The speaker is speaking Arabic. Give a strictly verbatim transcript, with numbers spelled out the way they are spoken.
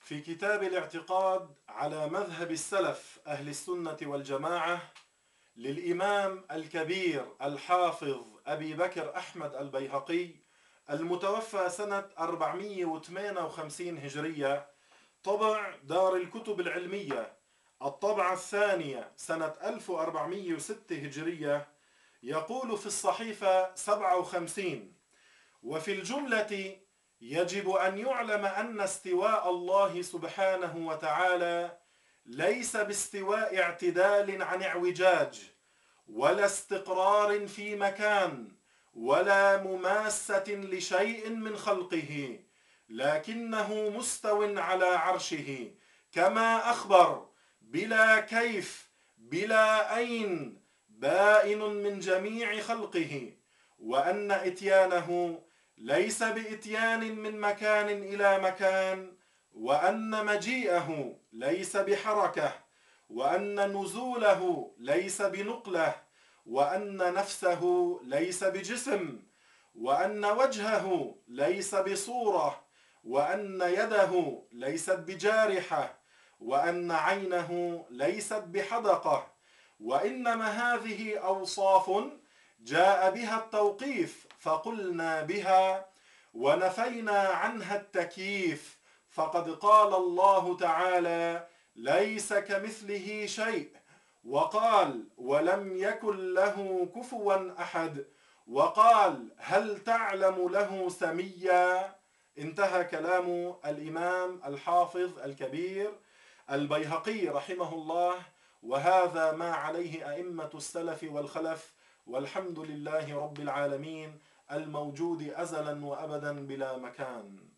في كتاب الاعتقاد على مذهب السلف أهل السنة والجماعة للإمام الكبير الحافظ أبي بكر أحمد البيهقي المتوفى سنة أربعمئة وثمانية وخمسين هجرية، طبع دار الكتب العلمية، الطبعة الثانية سنة ألف وأربعمئة وستة هجرية، يقول في الصحيفة سبعة وخمسين: وفي الجملة يجب أن يعلم أن استواء الله سبحانه وتعالى ليس باستواء اعتدال عن اعوجاج، ولا استقرار في مكان، ولا مماسة لشيء من خلقه، لكنه مستو على عرشه كما أخبر، بلا كيف، بلا أين، بائن من جميع خلقه، وأن إتيانه ليس بإتيان من مكان إلى مكان، وأن مجيئه ليس بحركة، وأن نزوله ليس بنقلة، وأن نفسه ليس بجسم، وأن وجهه ليس بصورة، وأن يده ليست بجارحة، وأن عينه ليست بحدقة، وإنما هذه أوصاف جاء بها التوقيف فقلنا بها، ونفينا عنها التكييف، فقد قال الله تعالى: ليس كمثله شيء، وقال: ولم يكن له كفوا أحد، وقال: هل تعلم له سميا. انتهى كلام الإمام الحافظ الكبير البيهقي رحمه الله، وهذا ما عليه أئمة السلف والخلف، والحمد لله رب العالمين الموجود أزلا وأبدا بلا مكان.